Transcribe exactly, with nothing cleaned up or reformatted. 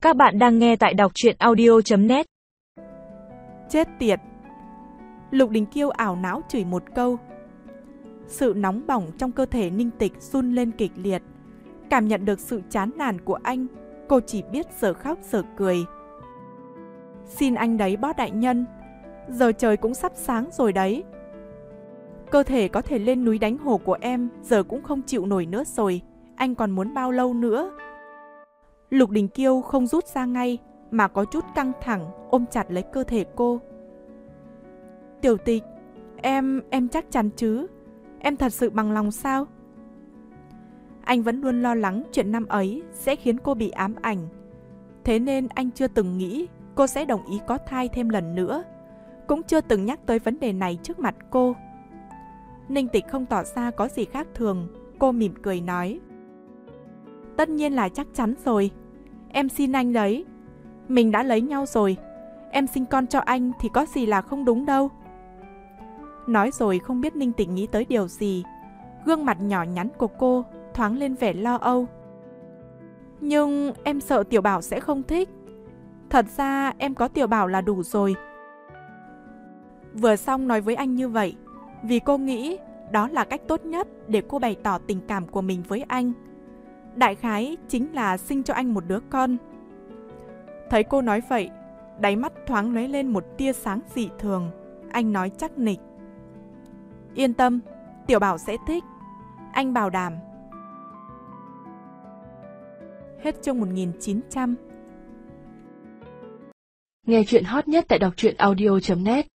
Các bạn đang nghe tại đọc truyện audio chấm net. Chết tiệt! Lục Đình Kiêu ảo não chửi một câu. Sự nóng bỏng trong cơ thể Ninh Tịch run lên kịch liệt. Cảm nhận được sự chán nản của anh, cô chỉ biết giờ khóc giờ cười. Xin anh đấy bó đại nhân, giờ trời cũng sắp sáng rồi đấy. Cơ thể có thể lên núi đánh hổ của em giờ cũng không chịu nổi nữa rồi. Anh còn muốn bao lâu nữa? Lục Đình Kiêu không rút ra ngay mà có chút căng thẳng ôm chặt lấy cơ thể cô. Tiểu Tịch, em, em chắc chắn chứ? Em thật sự bằng lòng sao? Anh vẫn luôn lo lắng chuyện năm ấy sẽ khiến cô bị ám ảnh. Thế nên anh chưa từng nghĩ cô sẽ đồng ý có thai thêm lần nữa. Cũng chưa từng nhắc tới vấn đề này trước mặt cô. Ninh Tịch không tỏ ra có gì khác thường. Cô mỉm cười nói. Tất nhiên là chắc chắn rồi. Em xin anh đấy. Mình đã lấy nhau rồi. Em sinh con cho anh thì có gì là không đúng đâu. Nói rồi không biết Ninh Tịch nghĩ tới điều gì. Gương mặt nhỏ nhắn của cô thoáng lên vẻ lo âu. Nhưng em sợ Tiểu Bảo sẽ không thích. Thật ra em có Tiểu Bảo là đủ rồi. Vừa xong nói với anh như vậy vì cô nghĩ đó là cách tốt nhất để cô bày tỏ tình cảm của mình với anh. Đại khái chính là sinh cho anh một đứa con. Thấy cô nói vậy, đáy mắt thoáng lóe lên một tia sáng dị thường. Anh nói chắc nịch. Yên tâm, Tiểu Bảo sẽ thích. Anh bảo đảm. Hết chương một nghìn chín trăm. Nghe chuyện hot nhất tại đọc truyện audio chấm net.